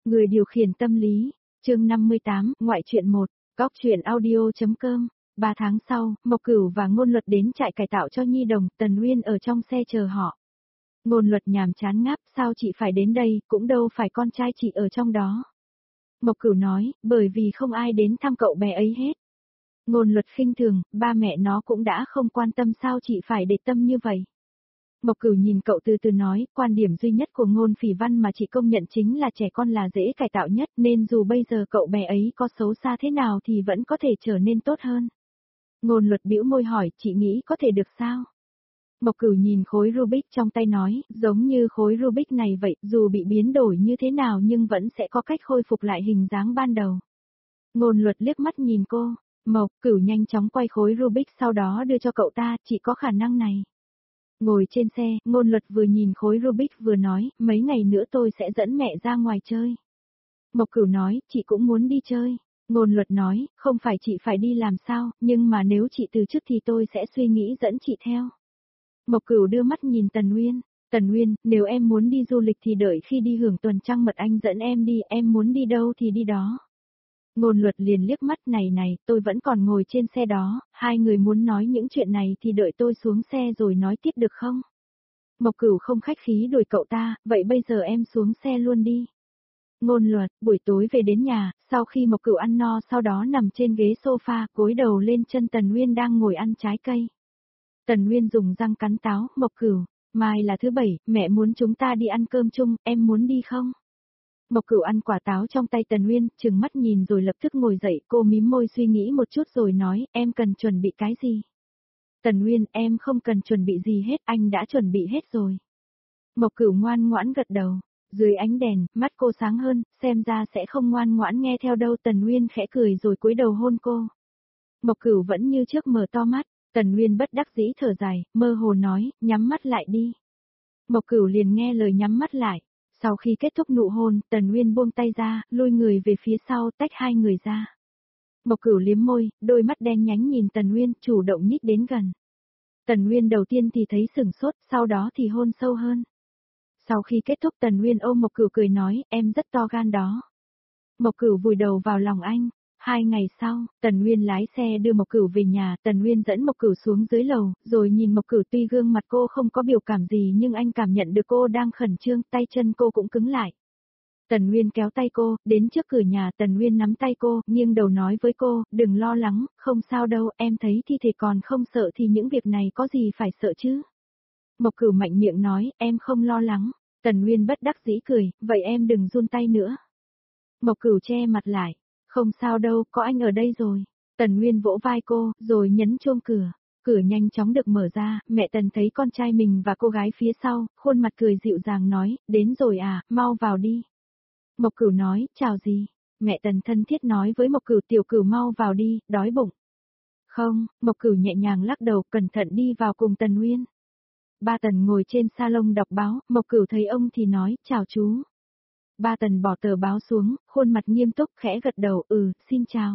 Người điều khiển tâm lý, chương 58, ngoại truyện 1, góc truyện audio.com. 3 tháng sau, Mộc Cửu và Ngôn Luật đến trại cải tạo cho nhi đồng, Tần Uyên ở trong xe chờ họ. Ngôn Luật nhàm chán ngáp, sao chị phải đến đây, cũng đâu phải con trai chị ở trong đó. Mộc Cửu nói, bởi vì không ai đến thăm cậu bé ấy hết. Ngôn Luật khinh thường, ba mẹ nó cũng đã không quan tâm, sao chị phải để tâm như vậy. Mộc Cửu nhìn cậu từ từ nói, quan điểm duy nhất của Ngôn Phỉ Văn mà chị công nhận chính là trẻ con là dễ cải tạo nhất, nên dù bây giờ cậu bé ấy có xấu xa thế nào thì vẫn có thể trở nên tốt hơn. Ngôn Luật bĩu môi hỏi, chị nghĩ có thể được sao? Mộc Cửu nhìn khối Rubik trong tay nói, giống như khối Rubik này vậy, dù bị biến đổi như thế nào nhưng vẫn sẽ có cách khôi phục lại hình dáng ban đầu. Ngôn Luật liếc mắt nhìn cô, Mộc Cửu nhanh chóng quay khối Rubik sau đó đưa cho cậu ta, chị có khả năng này. Ngồi trên xe, Ngôn Luật vừa nhìn khối Rubik vừa nói, mấy ngày nữa tôi sẽ dẫn mẹ ra ngoài chơi. Mộc Cửu nói, chị cũng muốn đi chơi. Ngôn Luật nói, không phải chị phải đi làm sao, nhưng mà nếu chị từ chức thì tôi sẽ suy nghĩ dẫn chị theo. Mộc Cửu đưa mắt nhìn Tần Uyên. Tần Uyên, nếu em muốn đi du lịch thì đợi khi đi hưởng tuần trăng mật anh dẫn em đi, em muốn đi đâu thì đi đó. Ngôn Luật liền liếc mắt, này, tôi vẫn còn ngồi trên xe đó, hai người muốn nói những chuyện này thì đợi tôi xuống xe rồi nói tiếp được không? Mộc Cửu không khách khí đuổi cậu ta, vậy bây giờ em xuống xe luôn đi. Ngôn Luật, buổi tối về đến nhà, sau khi Mộc Cửu ăn no sau đó nằm trên ghế sofa, cúi đầu lên chân Tần Uyên đang ngồi ăn trái cây. Tần Uyên dùng răng cắn táo, Mộc Cửu, mai là thứ bảy, mẹ muốn chúng ta đi ăn cơm chung, em muốn đi không? Mộc Cửu ăn quả táo trong tay Tần Uyên, trừng mắt nhìn rồi lập tức ngồi dậy, cô mím môi suy nghĩ một chút rồi nói, em cần chuẩn bị cái gì? Tần Uyên, em không cần chuẩn bị gì hết, anh đã chuẩn bị hết rồi. Mộc Cửu ngoan ngoãn gật đầu, dưới ánh đèn, mắt cô sáng hơn, xem ra sẽ không ngoan ngoãn nghe theo đâu. Tần Uyên khẽ cười rồi cúi đầu hôn cô. Mộc Cửu vẫn như trước mở to mắt, Tần Uyên bất đắc dĩ thở dài, mơ hồ nói, nhắm mắt lại đi. Mộc Cửu liền nghe lời nhắm mắt lại. Sau khi kết thúc nụ hôn, Tần Uyên buông tay ra, lùi người về phía sau, tách hai người ra. Mộc Cửu liếm môi, đôi mắt đen nhánh nhìn Tần Uyên, chủ động nhích đến gần. Tần Uyên đầu tiên thì thấy sửng sốt, sau đó thì hôn sâu hơn. Sau khi kết thúc Tần Uyên ôm Mộc Cửu cười nói, em rất to gan đó. Mộc Cửu vùi đầu vào lòng anh. 2 ngày sau, Tần Uyên lái xe đưa Mộc Cửu về nhà, Tần Uyên dẫn Mộc Cửu xuống dưới lầu, rồi nhìn Mộc Cửu, tuy gương mặt cô không có biểu cảm gì nhưng anh cảm nhận được cô đang khẩn trương, tay chân cô cũng cứng lại. Tần Uyên kéo tay cô, đến trước cửa nhà, Tần Uyên nắm tay cô, nghiêng đầu nói với cô, đừng lo lắng, không sao đâu, em thấy thi thể còn không sợ thì những việc này có gì phải sợ chứ. Mộc Cửu mạnh miệng nói, em không lo lắng. Tần Uyên bất đắc dĩ cười, vậy em đừng run tay nữa. Mộc Cửu che mặt lại, không sao đâu, có anh ở đây rồi. Tần Uyên vỗ vai cô, rồi nhấn chuông cửa. Cửa nhanh chóng được mở ra, mẹ Tần thấy con trai mình và cô gái phía sau, khuôn mặt cười dịu dàng nói, đến rồi à, mau vào đi. Mộc Cửu nói, chào gì? Mẹ Tần thân thiết nói với Mộc Cửu, tiểu Cửu mau vào đi, đói bụng. Không, Mộc Cửu nhẹ nhàng lắc đầu, cẩn thận đi vào cùng Tần Uyên. Ba Tần ngồi trên salon đọc báo, Mộc Cửu thấy ông thì nói, chào chú. Ba Tần bỏ tờ báo xuống, khuôn mặt nghiêm túc, khẽ gật đầu, xin chào.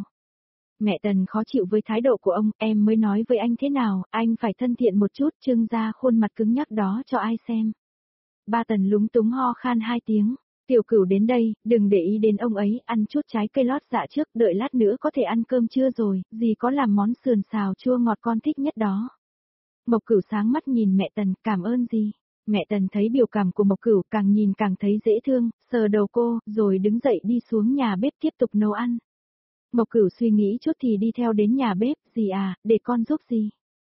Mẹ Tần khó chịu với thái độ của ông, em mới nói với anh thế nào, anh phải thân thiện một chút, trưng ra khuôn mặt cứng nhắc đó cho ai xem. Ba Tần lúng túng ho khan 2 tiếng, tiểu Cửu đến đây, đừng để ý đến ông ấy, ăn chút trái cây lót dạ trước, đợi lát nữa có thể ăn cơm trưa rồi, dì có làm món sườn xào chua ngọt con thích nhất đó. Mộc Cửu sáng mắt nhìn mẹ Tần, cảm ơn gì. Mẹ Tần thấy biểu cảm của Mộc Cửu càng nhìn càng thấy dễ thương, sờ đầu cô, rồi đứng dậy đi xuống nhà bếp tiếp tục nấu ăn. Mộc Cửu suy nghĩ chút thì đi theo đến nhà bếp, dì à, để con giúp gì.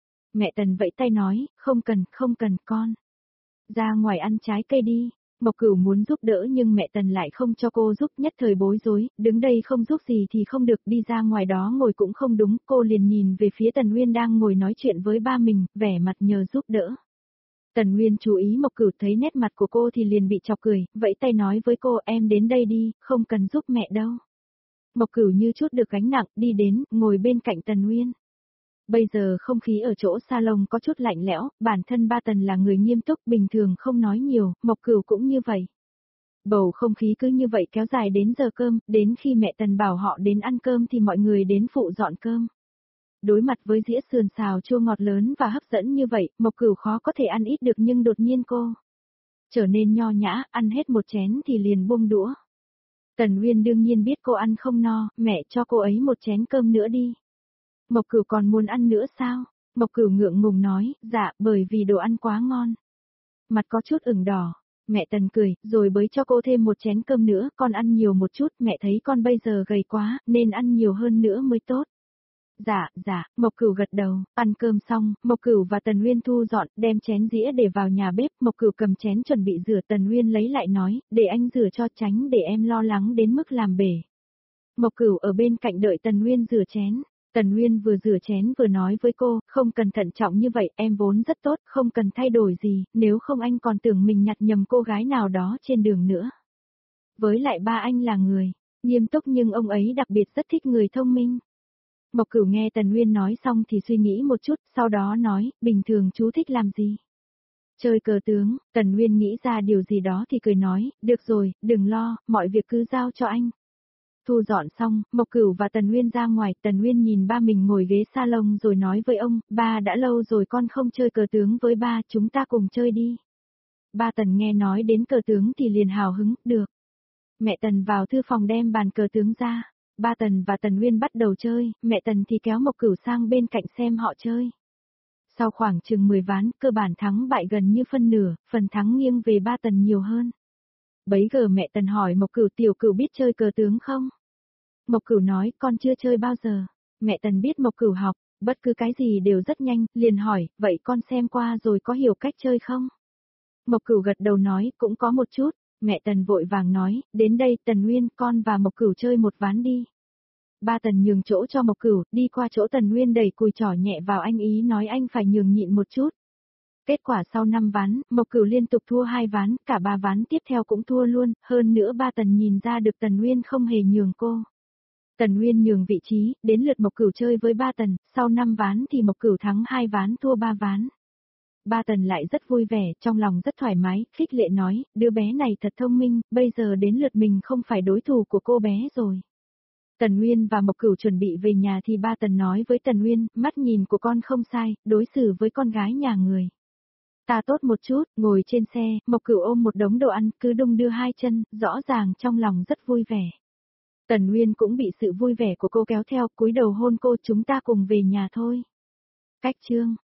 Mẹ Tần vẫy tay nói, không cần con. Ra ngoài ăn trái cây đi. Mộc Cửu muốn giúp đỡ nhưng mẹ Tần lại không cho cô giúp, nhất thời bối rối, đứng đây không giúp gì thì không được, đi ra ngoài đó ngồi cũng không đúng, cô liền nhìn về phía Tần Uyên đang ngồi nói chuyện với ba mình, vẻ mặt nhờ giúp đỡ. Tần Uyên chú ý Mộc Cửu thấy nét mặt của cô thì liền bị chọc cười, vẫy tay nói với cô, em đến đây đi, không cần giúp mẹ đâu. Mộc Cửu như chút được gánh nặng, đi đến, ngồi bên cạnh Tần Uyên. Bây giờ không khí ở chỗ salon có chút lạnh lẽo, bản thân ba Tần là người nghiêm túc, bình thường không nói nhiều, Mộc Cửu cũng như vậy. Bầu không khí cứ như vậy kéo dài đến giờ cơm, đến khi mẹ Tần bảo họ đến ăn cơm thì mọi người đến phụ dọn cơm. Đối mặt với dĩa sườn xào chua ngọt lớn và hấp dẫn như vậy, Mộc Cửu khó có thể ăn ít được nhưng đột nhiên cô trở nên nho nhã, ăn hết một chén thì liền buông đũa. Tần Uyên đương nhiên biết cô ăn không no, mẹ cho cô ấy một chén cơm nữa đi. Mộc Cửu còn muốn ăn nữa sao? Mộc Cửu ngượng ngùng nói, dạ, bởi vì đồ ăn quá ngon. Mặt có chút ửng đỏ. Mẹ Tần cười, rồi bới cho cô thêm một chén cơm nữa, con ăn nhiều một chút, mẹ thấy con bây giờ gầy quá, nên ăn nhiều hơn nữa mới tốt. Dạ, dạ, Mộc Cửu gật đầu, ăn cơm xong, Mộc Cửu và Tần Uyên thu dọn, đem chén dĩa để vào nhà bếp, Mộc Cửu cầm chén chuẩn bị rửa, Tần Uyên lấy lại nói, để anh rửa cho, tránh để em lo lắng đến mức làm bể. Mộc Cửu ở bên cạnh đợi Tần Uyên rửa chén. Tần Uyên vừa rửa chén vừa nói với cô, không cần thận trọng như vậy, em vốn rất tốt, không cần thay đổi gì, nếu không anh còn tưởng mình nhặt nhầm cô gái nào đó trên đường nữa. Với lại ba anh là người nghiêm túc nhưng ông ấy đặc biệt rất thích người thông minh. Mộc Cửu nghe Tần Uyên nói xong thì suy nghĩ một chút, sau đó nói, bình thường chú thích làm gì? Chơi cờ tướng. Tần Uyên nghĩ ra điều gì đó thì cười nói, được rồi, đừng lo, mọi việc cứ giao cho anh. Thu dọn xong, Mộc Cửu và Tần Uyên ra ngoài, Tần Uyên nhìn ba mình ngồi ghế salon rồi nói với ông, ba đã lâu rồi con không chơi cờ tướng với ba, chúng ta cùng chơi đi. Ba Tần nghe nói đến cờ tướng thì liền hào hứng, được. Mẹ Tần vào thư phòng đem bàn cờ tướng ra. Ba Tần và Tần Uyên bắt đầu chơi, mẹ Tần thì kéo Mộc Cửu sang bên cạnh xem họ chơi. Sau khoảng chừng 10 ván, cơ bản thắng bại gần như phân nửa, phần thắng nghiêng về ba Tần nhiều hơn. Bấy giờ mẹ Tần hỏi Mộc Cửu, tiểu Cửu biết chơi cờ tướng không? Mộc Cửu nói, con chưa chơi bao giờ. Mẹ Tần biết Mộc Cửu học, bất cứ cái gì đều rất nhanh, liền hỏi, vậy con xem qua rồi có hiểu cách chơi không? Mộc Cửu gật đầu nói, cũng có một chút. Mẹ Tần vội vàng nói, đến đây Tần Uyên, con và Mộc Cửu chơi một ván đi. Ba Tần nhường chỗ cho Mộc Cửu, đi qua chỗ Tần Uyên đẩy cùi trỏ nhẹ vào anh ý nói anh phải nhường nhịn một chút. Kết quả sau 5 ván, Mộc Cửu liên tục thua 2 ván, cả 3 ván tiếp theo cũng thua luôn, hơn nữa ba Tần nhìn ra được Tần Uyên không hề nhường cô. Tần Uyên nhường vị trí, đến lượt Mộc Cửu chơi với ba Tần, sau 5 ván thì Mộc Cửu thắng 2 ván thua 3 ván. Ba Tần lại rất vui vẻ, trong lòng rất thoải mái, khích lệ nói, đứa bé này thật thông minh, bây giờ đến lượt mình không phải đối thủ của cô bé rồi. Tần Uyên và Mộc Cửu chuẩn bị về nhà thì ba Tần nói với Tần Uyên, mắt nhìn của con không sai, đối xử với con gái nhà người. Ta tốt một chút, ngồi trên xe, Mộc Cửu ôm một đống đồ ăn, cứ đung đưa hai chân, rõ ràng trong lòng rất vui vẻ. Tần Uyên cũng bị sự vui vẻ của cô kéo theo, cúi đầu hôn cô, chúng ta cùng về nhà thôi. Cách chương